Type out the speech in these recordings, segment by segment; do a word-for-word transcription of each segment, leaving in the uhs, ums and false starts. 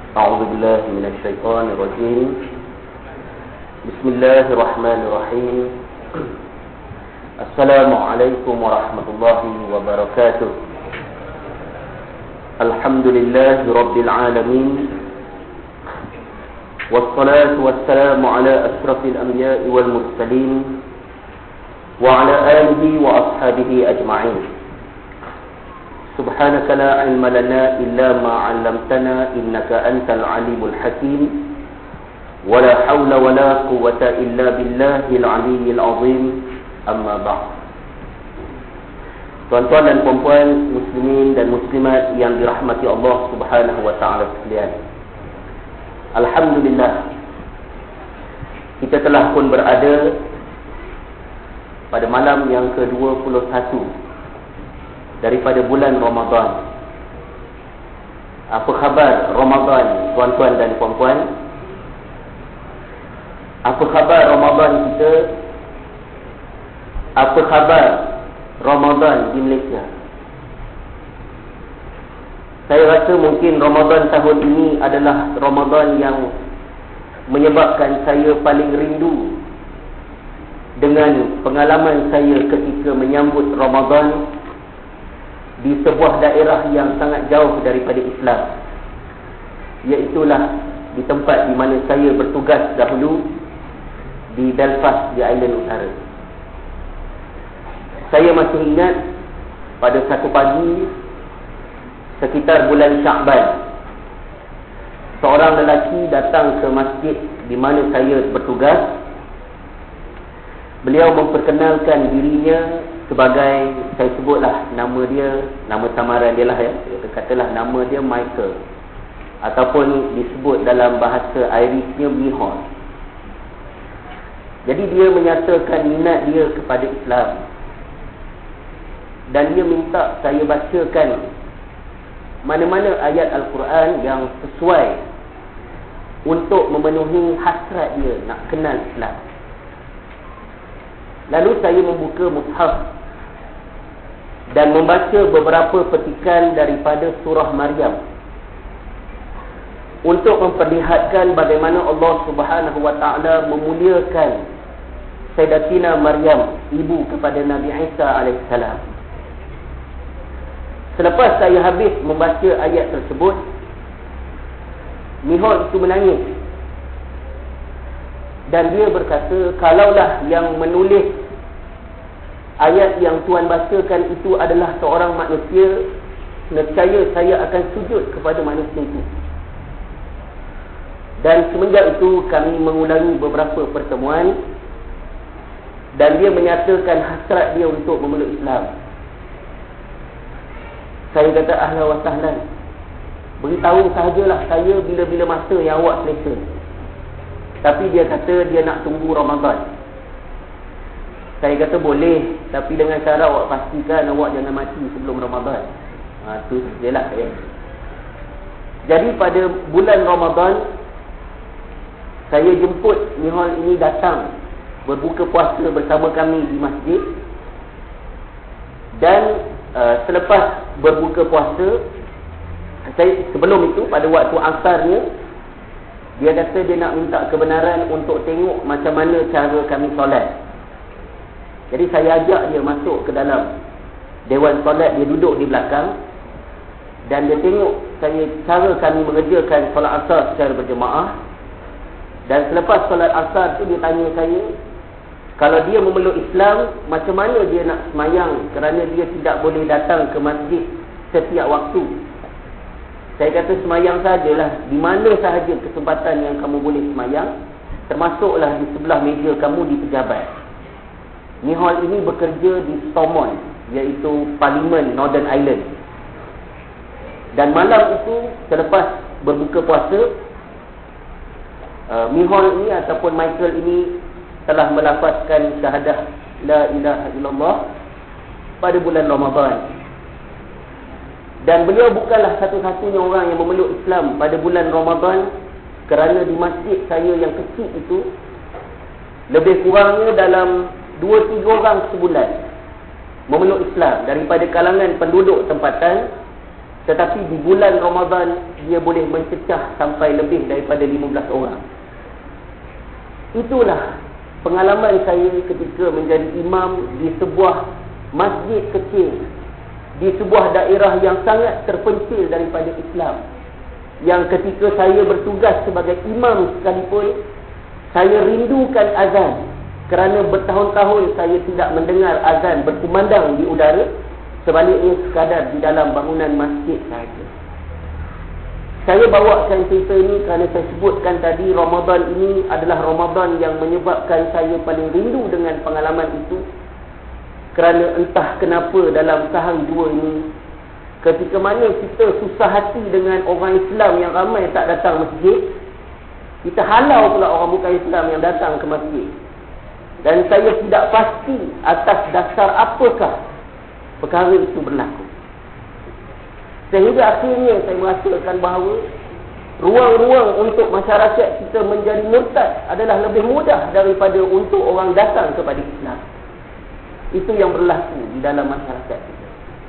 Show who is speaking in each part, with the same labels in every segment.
Speaker 1: أعوذ بالله من الشيطان الرجيم. بسم الله الرحمن الرحيم. السلام عليكم ورحمة الله وبركاته. الحمد لله رب العالمين، والصلاة والسلام على أشرف الأنبياء والمرسلين وعلى آله وأصحابه أجمعين. سبحانك لا علم لنا إلا ما علمتنا إنك أنت العليم الحكيم، ولا حول ولا قوة إلا بالله العلي العظيم. أما بعد. Tuan-tuan dan puan-puan, muslimin dan muslimat yang dirahmati Allah Subhanahu wa taala sekalian. Alhamdulillah, kita telah pun berada pada malam yang ke dua puluh satu daripada bulan Ramadan. Apa khabar Ramadan, tuan-tuan dan puan-puan? Apa khabar Ramadan kita? Apa khabar Ramadan di Malaysia? Saya rasa mungkin Ramadan tahun ini adalah Ramadan yang menyebabkan saya paling rindu dengan pengalaman saya ketika menyambut Ramadan di sebuah daerah yang sangat jauh daripada Islam, iaitulah di tempat di mana saya bertugas dahulu di Belfast, di Island Utara. Saya masih ingat pada satu pagi sekitar bulan Syakban, seorang lelaki datang ke masjid di mana saya bertugas. Beliau memperkenalkan dirinya sebagai, saya sebutlah nama dia, nama samaran dia lah ya, katalah nama dia Michael, ataupun disebut dalam bahasa Irishnya Mihon. Jadi dia menyatakan minat dia kepada Islam, dan dia minta saya bacakan mana-mana ayat Al-Quran yang sesuai untuk memenuhi hasrat dia nak kenal Islam. Lalu saya membuka mushaf dan membaca beberapa petikan daripada surah Maryam untuk memperlihatkan bagaimana Allah Subhanahu wa taala memuliakan Sayyidatina Maryam, ibu kepada Nabi Isa alaihissalam. Selepas saya habis membaca ayat tersebut, Mihon itu menangis. Dan dia berkata, kalaulah yang menulis ayat yang Tuan bacakan itu adalah seorang manusia, nescaya saya akan sujud kepada manusia itu. Dan semenjak itu kami mengulangi beberapa pertemuan, dan dia menyatakan hasrat dia untuk memeluk Islam. Saya kata ahlan wa sahlan, beritahu sahajalah saya bila-bila masa yang awak selesa. Tapi dia kata dia nak tunggu Ramadan. Saya kata boleh, tapi dengan cara awak pastikan awak jangan mati sebelum Ramadan. Ha, tu je lah ya. Jadi pada bulan Ramadan, saya jemput Mihon ini datang berbuka puasa bersama kami di masjid. Dan uh, selepas berbuka puasa, saya sebelum itu pada waktu asarnya, dia kata dia nak minta kebenaran untuk tengok macam mana cara kami solat. Jadi saya ajak dia masuk ke dalam dewan solat, dia duduk di belakang, dan dia tengok saya cara kami mengerjakan solat asar secara berjemaah. Dan selepas solat asar tu dia tanya saya, kalau dia memeluk Islam, macam mana dia nak semayang kerana dia tidak boleh datang ke masjid setiap waktu. Saya kata semayang sajalah, di mana sahaja kesempatan yang kamu boleh semayang, termasuklah di sebelah meja kamu di pejabat. Mihon ini bekerja di Stormont, iaitu Parlimen Northern Ireland. Dan malam itu selepas berbuka puasa, uh, Mihon ini ataupun Michael ini telah melafazkan syahadah la ilaha illallah pada bulan Ramadan. Dan beliau bukanlah satu-satunya orang yang memeluk Islam pada bulan Ramadan, kerana di masjid saya yang kecil itu lebih kurangnya dalam dua tiga orang sebulan memeluk Islam daripada kalangan penduduk tempatan Tetapi di bulan Ramadan dia boleh mencecah sampai lebih daripada lima belas orang. Itulah pengalaman saya ketika menjadi imam di sebuah masjid kecil, di sebuah daerah yang sangat terpencil daripada Islam, yang ketika saya bertugas sebagai imam sekalipun, saya rindukan azan, kerana bertahun-tahun saya tidak mendengar azan berkumandang di udara, sebaliknya sekadar di dalam bangunan masjid sahaja. Saya bawakan cerita ini kerana saya sebutkan tadi, Ramadan ini adalah Ramadan yang menyebabkan saya paling rindu dengan pengalaman itu. Kerana entah kenapa dalam sehari dua ini, ketika mana kita susah hati dengan orang Islam yang ramai tak datang masjid, kita halau pula orang bukan Islam yang datang ke masjid. Dan saya tidak pasti atas dasar apakah perkara itu berlaku. Sehingga akhirnya saya merasakan bahawa ruang-ruang untuk masyarakat kita menjadi murtad adalah lebih mudah daripada untuk orang datang kepada Islam. Itu yang berlaku di dalam masyarakat kita.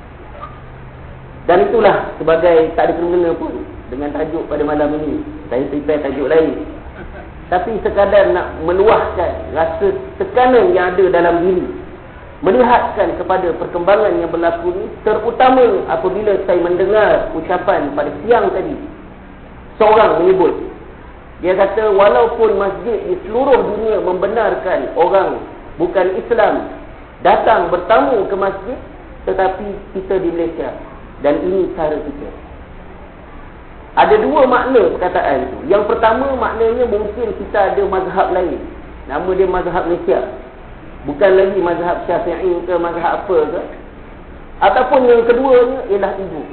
Speaker 1: Dan itulah sebagai, tak ada kena-mengena pun dengan tajuk pada malam ini. Saya prepare tajuk lain. Tapi sekadar nak meluahkan rasa tekanan yang ada dalam diri, melihatkan kepada perkembangan yang berlaku ini, terutama apabila saya mendengar ucapan pada siang tadi, seorang menyebut, dia kata walaupun masjid di seluruh dunia membenarkan orang bukan Islam datang bertamu ke masjid, tetapi kita di Malaysia, dan ini cara kita. Ada dua makna perkataan itu. Yang pertama, maknanya mungkin kita ada mazhab lain, nama dia mazhab Malaysia, bukan lagi mazhab Syafi'i ke mazhab apa ke. Ataupun yang keduanya ialah ego.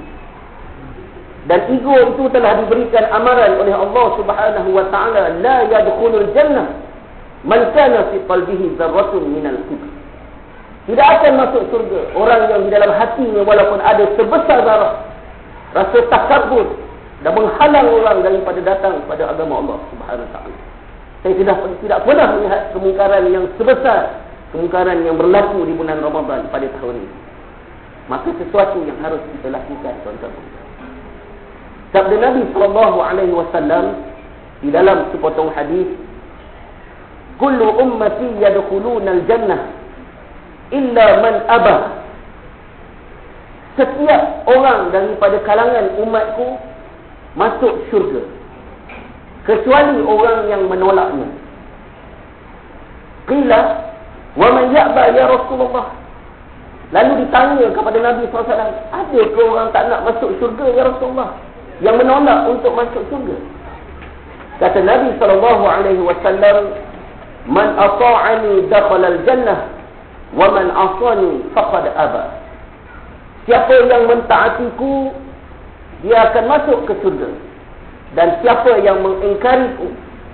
Speaker 1: Dan ego itu telah diberikan amaran oleh Allah Subhanahu wa taala, la yadkhulul jannah man kana fi qalbihi dzarratun minal kibr. Tidak akan masuk surga orang yang di dalam hatinya walaupun ada sebesar zarah rasa takabur dan menghalang orang daripada datang kepada agama Allah Subhanahu wa taala. Saya tidak tidak pernah melihat kemungkaran yang sebesar kemungkaran yang berlaku di bulan Ramadan pada tahun ini. Maka sesuatu yang harus kita lakukan, tuan-tuan. Sabda Nabi sallallahu alaihi wasallam di dalam sepotong hadis, kullu ummati yadkhuluna al-jannah illa man aba. Setiap orang daripada kalangan umatku masuk syurga, kecuali orang yang menolaknya. Qila wa man ya'ba ya Rasulullah. Lalu ditanya kepada Nabi sallallahu alaihi wasallam, ada ke orang tak nak masuk syurga ya Rasulullah, yang menolak untuk masuk syurga? Kata Nabi sallallahu alaihi wasallam, man ata'ani dakhala al-jannah wa man asani faqad aba. Siapa yang mentaatiku, dia akan masuk ke syurga, dan siapa yang mengingkariku,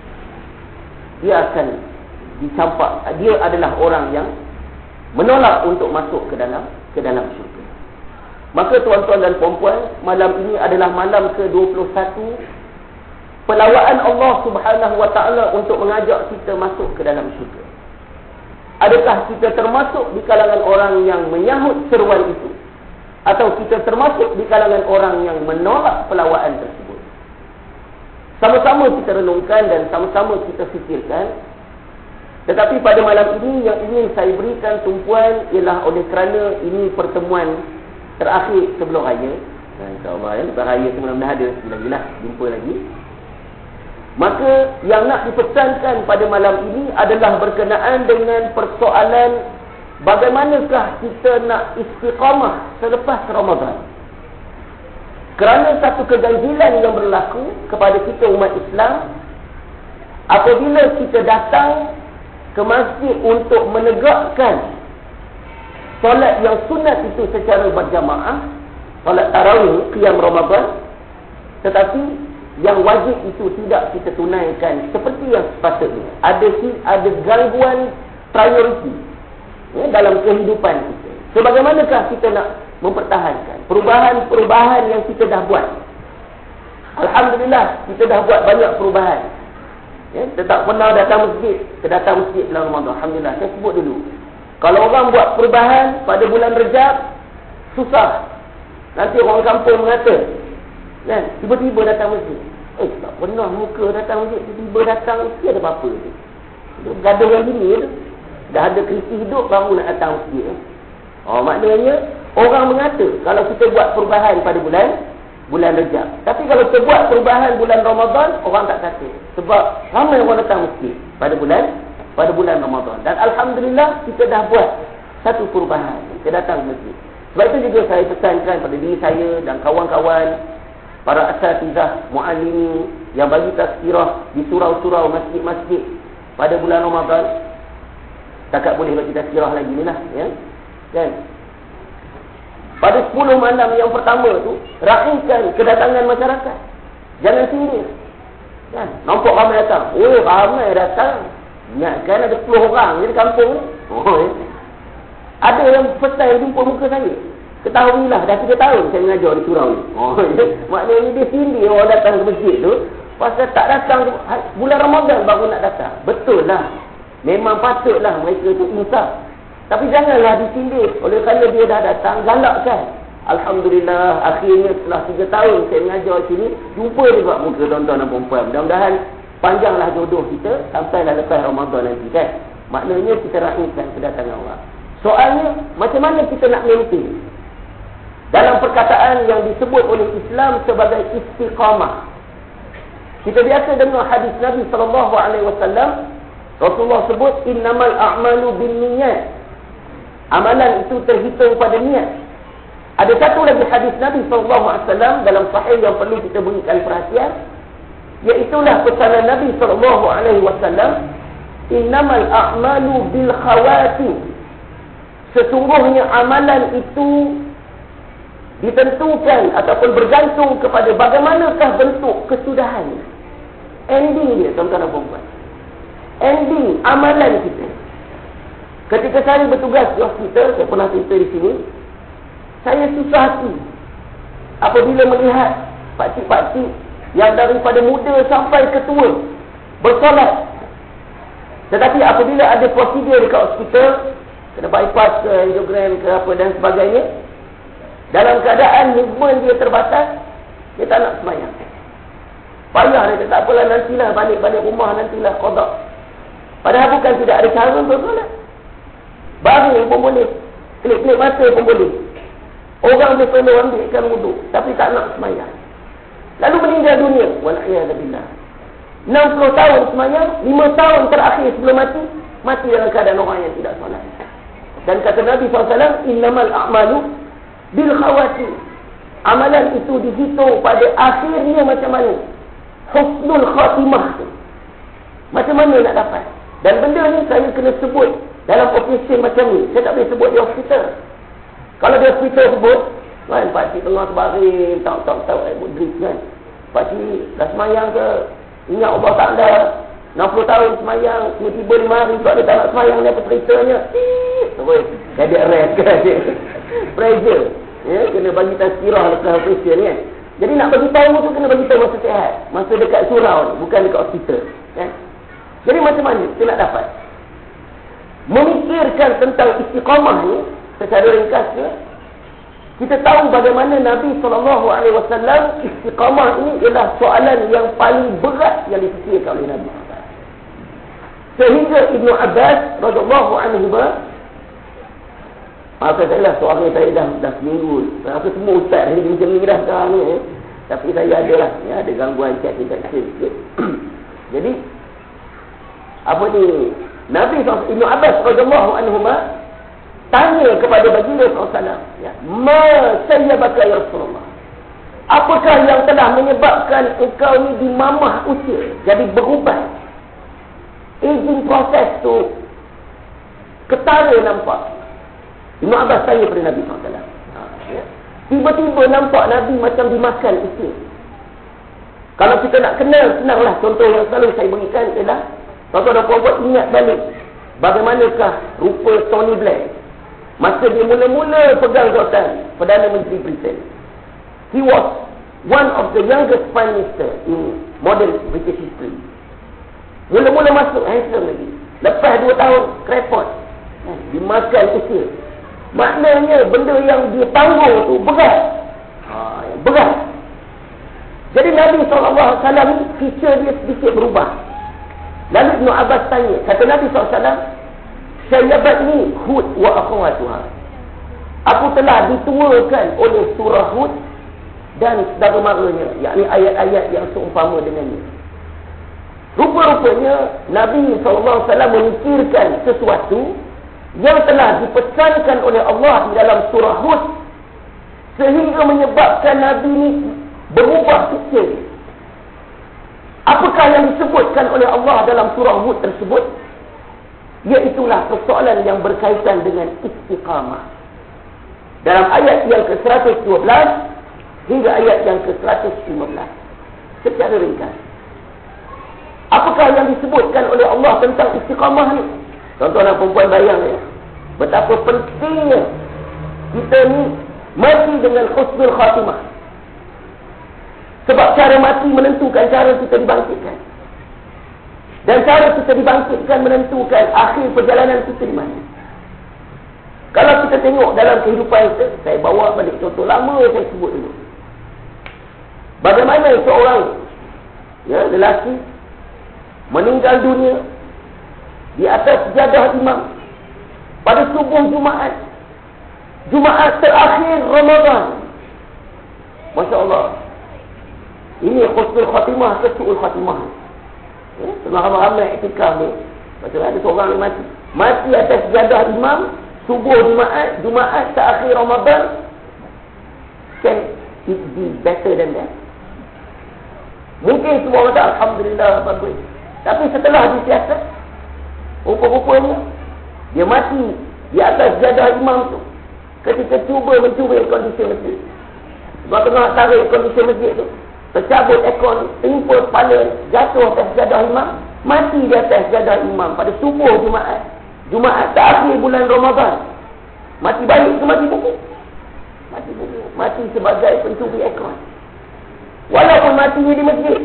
Speaker 1: dia akan dicampak. Dia adalah orang yang menolak untuk masuk ke dalam ke dalam syurga. Maka tuan-tuan dan puan-puan, malam ini adalah malam ke dua puluh satu pelawaan Allah Subhanahu wa taala untuk mengajak kita masuk ke dalam syurga. Adakah kita termasuk di kalangan orang yang menyahut seruan itu, atau kita termasuk di kalangan orang yang menolak pelawaan tersebut? Sama-sama kita renungkan dan sama-sama kita fikirkan. Tetapi pada malam ini yang ingin saya berikan tumpuan ialah oleh kerana ini pertemuan terakhir sebelum raya. InsyaAllah ya, lepas raya tu mudah-mudahan ada lagi-lah jumpa lagi. Maka yang nak dipesankan pada malam ini adalah berkenaan dengan persoalan bagaimanakah kita nak istiqamah selepas Ramadan. Kerana satu keganjilan yang berlaku kepada kita umat Islam, apabila kita datang ke masjid untuk menegakkan solat yang sunat itu secara berjamaah, solat tarawih, qiyam Ramadan, tetapi yang wajib itu tidak kita tunaikan seperti yang sepatutnya. Ada ada gangguan prioriti ya, dalam kehidupan kita. Sebagaimanakah kita nak mempertahankan perubahan-perubahan yang kita dah buat? Alhamdulillah, kita dah buat banyak perubahan. Ya, kita tak pernah datang masjid, kita datang masjid bulan Ramadan. Alhamdulillah, saya sebut dulu. Kalau orang buat perubahan pada bulan Rejab, susah. Nanti orang kampung mengata, kan, tiba-tiba datang masjid. Eh, tak pernah muka datang masjid, tiba-tiba datang, mesti ada apa-apa tu. Gaduh yang gini tu. Dah ada krisis hidup, baru nak datang masjid. Oh, maknanya, orang mengata, kalau kita buat perubahan pada bulan, bulan Rejab. Tapi kalau kita buat perubahan bulan Ramadan, orang tak kata. Sebab ramai orang datang masjid pada bulan, pada bulan Ramadan. Dan Alhamdulillah, kita dah buat satu perubahan. Kita datang masjid. Sebab itu juga saya pesankan pada diri saya dan kawan-kawan, para asatizah, mu'alimi yang bagi tazkirah di surau-surau masjid-masjid pada bulan Ramadan. Takat boleh bagi tazkirah lagi ni lah, ya. Kan? Pada sepuluh malam yang pertama tu, rahimkan kedatangan masyarakat. Jangan sindir. Kan? Nampak ramai datang. Oh, ramai datang. Ingatkan ada sepuluh orang je di kampung ni. Oh, ya. Ada yang first time jumpa muka saya. Ketahuilah, dah tiga tahun saya mengajar di surau ni. Oh, ya. Maknanya dia sindir orang datang ke masjid tu. Pasal tak datang bulan Ramadan baru nak datang. Betul lah. Memang patutlah mereka tu insaf. Tapi janganlah disindir. Oleh kerana dia dah datang, galakkan. Alhamdulillah, akhirnya setelah tiga tahun saya mengajar sini, jumpa juga muka tuan-tuan dan perempuan. Mudah-mudahan panjanglah jodoh kita sampailah lepas Ramadan nanti, kan. Maknanya kita rahimkan kedatangan orang. Soalnya, macam mana kita nak maintain? Dalam perkataan yang disebut oleh Islam sebagai istiqamah. Kita biasa dengar hadis Nabi sallallahu alaihi wasallam, Rasulullah sebut innamal a'malu binniyat. Amalan itu terhitung pada niat. Ada satu lagi hadis Nabi sallallahu alaihi wasallam dalam sahih yang perlu kita berikan perhatian, iaitulah pesanan Nabi sallallahu alaihi wasallam, innamal a'malu bil khawatim. Sesungguhnya amalan itu ditentukan ataupun bergantung kepada bagaimanakah bentuk kesudahannya. Ending dia, tuan-tuan dan puan-puan. Ending amalan kita. Ketika saya bertugas di hospital, saya pernah cerita di sini, saya susah hati apabila melihat pakcik-pakcik yang daripada muda sampai ke tua bersolat. Tetapi apabila ada prosedur dekat hospital, kena bypass ke angiogram ke apa dan sebagainya, dalam keadaan movement dia terbatas, dia tak nak sembahyang. Payah dia, tak apalah, nantilah balik-balik rumah, nantilah qada. Padahal bukan tidak ada cara untuk solat. Baring pun boleh, klik-klik mata pun boleh. Orang dia perlu ambilkan wuduk, tapi tak nak sembahyang. Lalu meninggal dunia. Wal'iyadzubillah. enam puluh tahun sembahyang, lima tahun terakhir sebelum mati, mati dalam keadaan orang yang tidak solat. Dan kata Nabi sallallahu alaihi wasallam, innamal a'malu bil khawatim. Amalan itu dihitung pada akhirnya macam mana. Husnul khatimah tu. Macam mana nak dapat. Dan benda ni saya kena sebut dalam operation macam ni. Saya tak boleh sebut di hospital. Kalau di hospital sebut, kan, pakcik tengah terbaring, tak-tak-tak, ibu drip, kan. Pakcik dah semayang ke, ingat Allah Ta'ala, enam puluh tahun semayang, tiba-tiba lima hari sebab dia tak nak semayang, dia apa ceritanya? Terus, jadi arrest kan. Pressure. Ya, kena bagi tazkirah lepas operation, kan. Jadi nak bagi tahu tu kena bagi tahu masa sihat. Masa dekat surau ni, bukan dekat hospital. Kan. Jadi macam mana kita nak dapat? Memikirkan tentang istiqamah ni, secara ringkasnya, kita tahu bagaimana Nabi sallallahu alaihi wasallam istiqamah ini ialah soalan yang paling berat yang difikirkan oleh Nabi. Sehingga Ibnu Abbas radhiyallahu anhu, maafkan saya lah, suara saya dah, dah seminggu. Saya rasa semua ustaz ni macam ni dah sekarang ni. Eh. Tapi saya ada lah, ya, ada gangguan chat infection sikit. Jadi, apa ni, Nabi Ibnu Abbas radhiyallahu anhu tanya kepada baginda sallallahu alaihi wasallam, ya, ma sayyabaka ya Rasulullah, apakah yang telah menyebabkan engkau ni di mamah usia, jadi berubah, aging proses tu ketara nampak. Ibnu Abbas tanya kepada Nabi sallallahu alaihi wasallam, ha, ya. Tiba-tiba nampak Nabi macam dimakan usia. Kalau kita nak kenal, senanglah. Contoh yang selalu saya berikan ialah, tuan-tuan dan puan-puan ingat balik bagaimanakah rupa Tony Blair masa dia mula-mula pegang jawatan Perdana Menteri Britain. He was one of the youngest prime minister in modern British history. Mula-mula masuk handsome lagi. Lepas dua tahun krepot, dimakan usia. Maknanya benda yang dia tanggung tu berat. berat. Jadi Nabi sallallahu alaihi wasallam ni feature dia sedikit berubah. Lalu Ibn Abbas tanya, kata Nabi sallallahu alaihi wasallam, "Sayyabatni Hud wa akhawatuha." Aku telah dituakan oleh surah Hud dan saudara-maranya, yakni ayat-ayat yang seumpama dengannya. Rupa-rupanya Nabi sallallahu alaihi wasallam memikirkan sesuatu yang telah dipesankan oleh Allah di dalam surah Hud, sehingga menyebabkan Nabi ini berubah fikir. Apakah yang disebutkan oleh Allah dalam surah Hud tersebut? Iaitulah persoalan yang berkaitan dengan istiqamah. Dalam ayat yang ke seratus dua belas hingga ayat yang ke seratus lima belas. Secara ringkas, apakah yang disebutkan oleh Allah tentang istiqamah ni? Tuan-tuan dan perempuan bayang ya, betapa pentingnya kita ni mati dengan husnul khatimah. Sebab cara mati menentukan cara kita dibangkitkan. Dan cara kita dibangkitkan menentukan akhir perjalanan kita di mana. Kalau kita tengok dalam kehidupan kita, saya bawa balik contoh lama saya sebut dulu. Bagaimana seorang ya, lelaki meninggal dunia di atas sejadah imam pada subuh Jumaat. Jumaat terakhir Ramadan. Masya Allah. Ini husnul khatimah ke su'ul khatimah. Ya, tengah ramai-ramai iktikaf ni. Macam ada seorang yang mati. Mati atas sejadah imam, subuh Jumaat, Jumaat terakhir Ramadan. Can it be better than that? Mungkin semua orang kata, Alhamdulillah, bagus. Tapi setelah disiasat, rupa-rupanya, dia mati di atas sejadah imam tu. Ketika cuba mencuri kondisi masjid. Sebab tengah tarik kondisi masjid tu, tercabut ekor, timpa kepala, jatuh atas sejadah imam, mati di atas sejadah imam pada subuh Jumaat. Jumaat terakhir bulan Ramadan. Mati baik ke mati buku? Mati buku. Mati sebagai pencuri ekor. Walaupun matinya di masjid.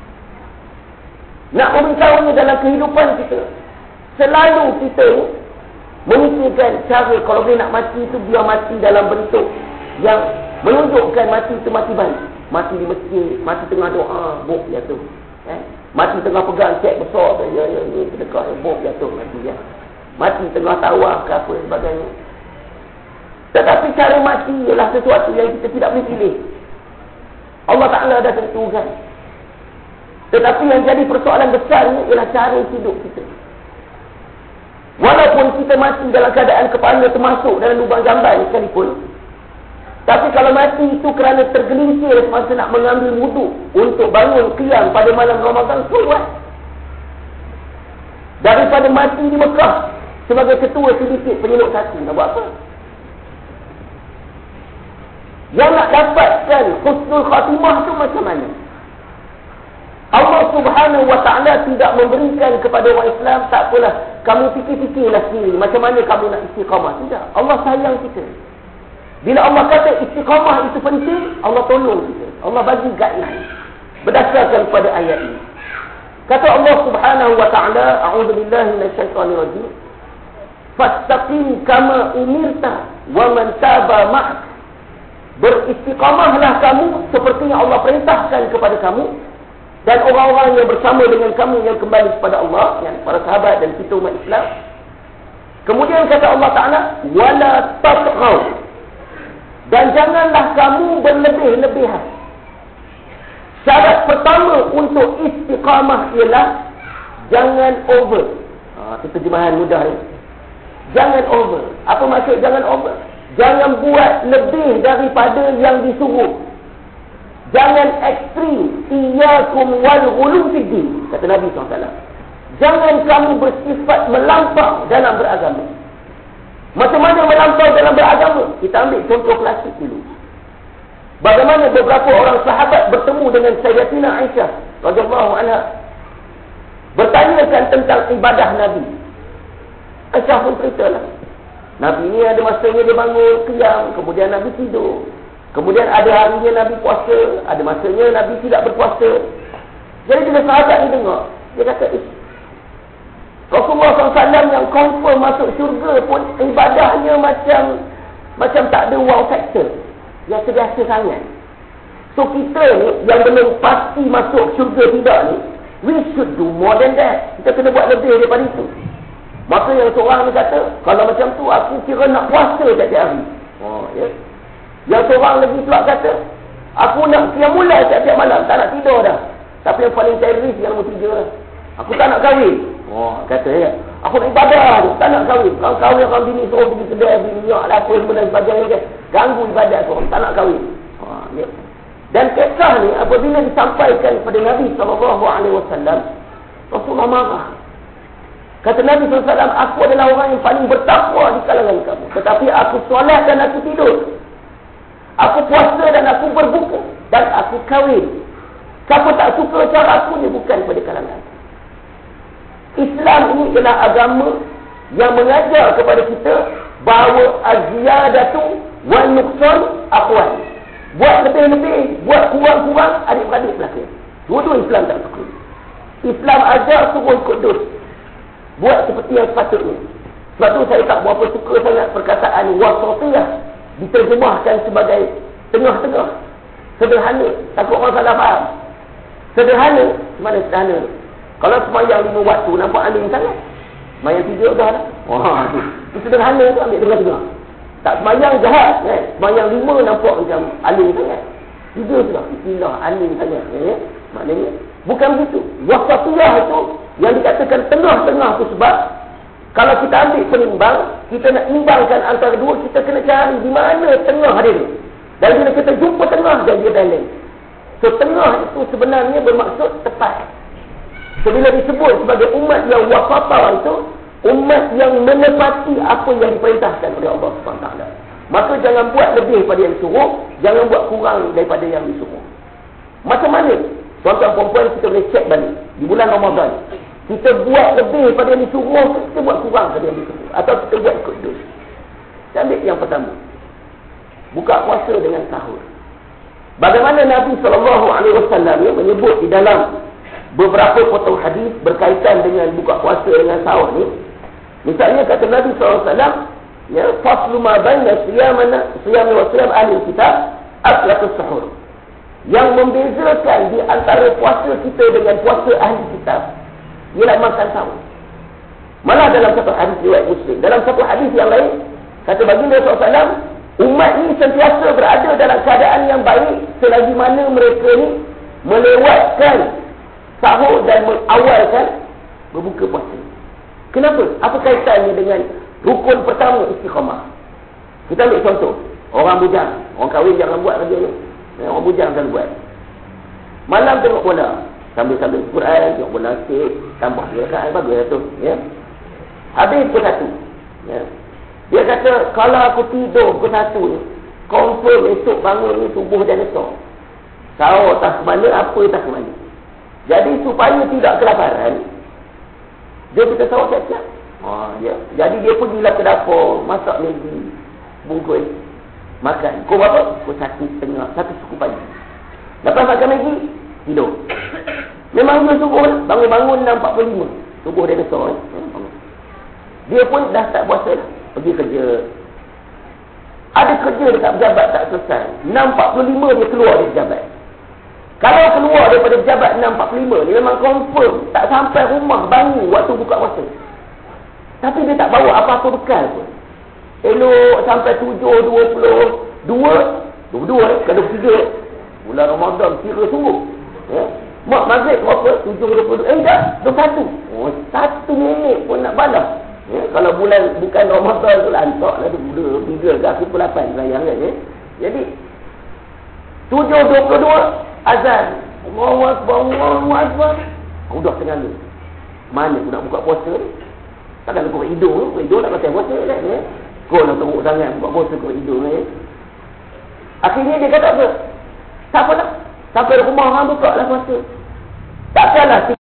Speaker 1: Nak memberitahunya dalam kehidupan kita, selalu kita memikirkan cara kalau boleh nak mati itu, biar mati dalam bentuk yang menunjukkan mati itu mati baik. Mati di masjid, mati tengah doa, bok jatuh. Eh? Mati tengah pegang cek besar, ya, ya, ya, sedekah, ya, bok jatuh, mati ya. Mati tengah tawaf ke apa sebagainya. Tetapi cara mati ialah sesuatu yang kita tidak boleh pilih. Allah Ta'ala dah tentukan. Tetapi yang jadi persoalan besarnya ialah cara hidup kita. Walaupun kita mati dalam keadaan kepala termasuk dalam lubang jamban sekalipun, tapi kalau mati itu kerana tergelincir semasa nak mengambil wuduk untuk bangun qiyam pada malam Ramadan, kuat. Daripada mati di Mekah sebagai ketua sedikit penyeluk satu, nak buat apa? Yang nak dapatkan husnul khatimah tu macam mana? Allah Subhanahu Wa Ta'ala tidak memberikan kepada orang Islam, tak apalah, kamu fikir-fikirlah sendiri macam mana kamu nak istiqamah. Tidak. Allah sayang kita. Bila Allah kata istiqamah itu penting, Allah tolong kita. Allah bagi guideline berdasarkan pada ayat ini. Kata Allah Subhanahu Wa Ta'ala, a'udzubillahi minasyaitonir rajim, fastaqim kama umirta wa man taba ma'ak. Beristiqamahlah kamu seperti yang Allah perintahkan kepada kamu, dan orang-orang yang bersama dengan kamu yang kembali kepada Allah, yang para sahabat dan kita umat Islam. Kemudian kata Allah Ta'ala, wala tatghaw, dan janganlah kamu berlebih-lebihan. Syarat pertama untuk istiqamah ialah jangan over. Ha, itu terjemahan mudah ni. Jangan over. Apa maksud jangan over? Jangan buat lebih daripada yang disuruh. Jangan ekstrim. Iyyakum wal ghulu fid din, kata Nabi sallallahu alaihi wasallam. Jangan kamu bersifat melampau dalam beragama. Macam mana melampau dalam beragama? Kita ambil contoh klasik dulu. Bagaimana beberapa orang sahabat bertemu dengan Sayyidatina Aisyah radhiyallahu anha, bertanyakan tentang ibadah Nabi. Aisyah pun ceritalah. Nabi ni ada masanya dia bangun qiyam, kemudian Nabi tidur. Kemudian ada harinya Nabi puasa, ada masanya Nabi tidak berpuasa. Jadi bila sahabat ni dengar, dia kata, eh, Rasulullah sallallahu alaihi wasallam yang confirm masuk syurga pun ibadahnya macam macam tak ada wow factor, yang biasa sangat. So kita ni yang belum pasti masuk syurga tidak ni, we should do more than that. Kita kena buat lebih daripada itu. Maka yang seorang ni kata, kalau macam tu aku kira nak puasa tiap-tiap hari. Oh, ya. Yang seorang lagi pula kata, aku nak qiyam mulai tiap-tiap malam, tak nak tidur dah. Tapi yang paling teroris yang nombor tiga lah. Aku tak nak kahwin. Oh, kata ya. Aku nak ibadah tu, tak nak kahwin. Kalau kahwin orang bini suruh pergi kedai, beli minyak lah, apa semua dan sebagainya. Ganggu ibadat seorang, tak nak kahwin. Oh, ya. Dan kisah ni apabila disampaikan kepada Nabi sallallahu alaihi wasallam, Rasulullah marah. Kata Nabi sallallahu alaihi wasallam, aku adalah orang yang paling bertakwa di kalangan kamu. Tetapi aku solat dan aku tidur. Aku puasa dan aku berbuka. Dan aku kahwin. Siapa tak suka cara aku ni bukan pada kalangan. Islam ini adalah agama yang mengajar kepada kita bahawa az-ziyadatu wa nuqsan aqwal. Buat lebih-lebih, buat kurang-kurang, adik-beradik belakang. Dua-dua Islam tak suka. Islam ajar suruh ikut dos. Buat seperti yang sepatutnya. Sebab tu saya tak berapa suka sangat perkataan wasatiyah diterjemahkan sebagai tengah-tengah. Sederhana. Takut orang salah faham. Sederhana, mana sederhana? Kalau semayang lima waktu, nampak alim sangat. Semayang tiga dah lah. Wah, tu. Itu sederhana tu, ambil tengah-tengah. Tak semayang jahat, kan? Semayang lima nampak macam alim sangat. Tiga tu lah. Bismillah, alim sangat. Eh? Maknanya, bukan begitu. Wasatiyah itu, yang dikatakan tengah-tengah tu sebab, kalau kita ambil penimbang, kita nak imbangkan antara dua, kita kena cari di mana tengah dia. Dan bila kita jumpa tengah, dan dia balance. So, tengah itu sebenarnya bermaksud tepat. So, bila disebut sebagai umat yang wasatah itu, umat yang menepati apa yang diperintahkan oleh Allah subhanahu wa taala. Maka jangan buat lebih daripada yang disuruh, jangan buat kurang daripada yang disuruh. Macam mana? Tuan-tuan perempuan, kita boleh cek balik. Di bulan Ramadan, kita buat lebih daripada yang disuruh, kita buat kurang daripada yang disuruh. Atau kita buat ikut dos. Kita ambil yang pertama. Buka puasa dengan sahur. Bagaimana Nabi sallallahu alaihi wasallam menyebut di dalam beberapa potong hadis berkaitan dengan buka puasa dengan sahur ni. Misalnya kata Nabi sallallahu alaihi wasallam, ya, faslu ma baina siyamana siyam wa siyam ahli kitab aklatus sahur. Yang membezakan di antara puasa kita dengan puasa ahli kitab ialah makan sahur. Malah dalam satu hadis riwayat Muslim, dalam satu hadis yang lain kata baginda sallallahu alaihi wasallam, umat ini sentiasa berada dalam keadaan yang baik selagi mana mereka ni melewatkan sahur dan mengawalkan berbuka puasa. Kenapa? Apa kaitannya dengan rukun pertama istiqamah? Kita ambil contoh. Orang bujang. Orang kahwin jangan buat kerja ni. Orang bujang jangan buat. Malam tengok bola. Sambil-sambil Quran, tengok bola sikit. Tambah dia rakaat. Bagus tu. Ya? Habis pukul satu. Ya? Dia kata, kalau aku tidur pukul satu ni, confirm esok bangun ni subuh dan esok. Sahur tak ke mana, apa tak ke mana. Jadi supaya tidak kelaparan, dia kita sahur siap-siap. Oh, ya. Jadi dia pergilah ke dapur, masak Maggi, bungkus, makan. Kau berapa? Kau satu setengah, satu suku pagi. Lepas makan Maggi, tidur. Memang dia subuh, bangun-bangun enam empat puluh lima. Subuh dia besar. Eh? Dia pun dah tak puasa dah. Pergi kerja. Ada kerja dekat pejabat tak selesai. enam empat puluh lima dia keluar dari pejabat. Kalau keluar daripada pejabat enam empat puluh lima, dia memang confirm tak sampai rumah bangun waktu buka puasa. Tapi dia tak bawa apa-apa bekal pun. Elok sampai tujuh dua puluh dua, dua puluh dua eh, ke dua puluh tiga bulan Ramadan kira sungguh. Ya. Mak maghrib berapa? tujuh dua puluh dua. Eh dah, dua puluh satu. Oh, satu minit pun nak balas. Ya, kalau bulan bukan Ramadan tu lantak lah dua tiga ke pukul lapan sayang kan. Ya. Jadi tujuh dua puluh dua azan. Allahu akbar, Allahu akbar. Kau dah tengah ni. Mana aku nak buka puasa ni? Takkan aku buka hidung, buka hidung nak kata puasa kan. Ya. Kau nak teruk sangat buka puasa buka hidung ya. Akhirnya dia kata apa? Tak apa nak. Sampai rumah orang buka lah puasa. Takkanlah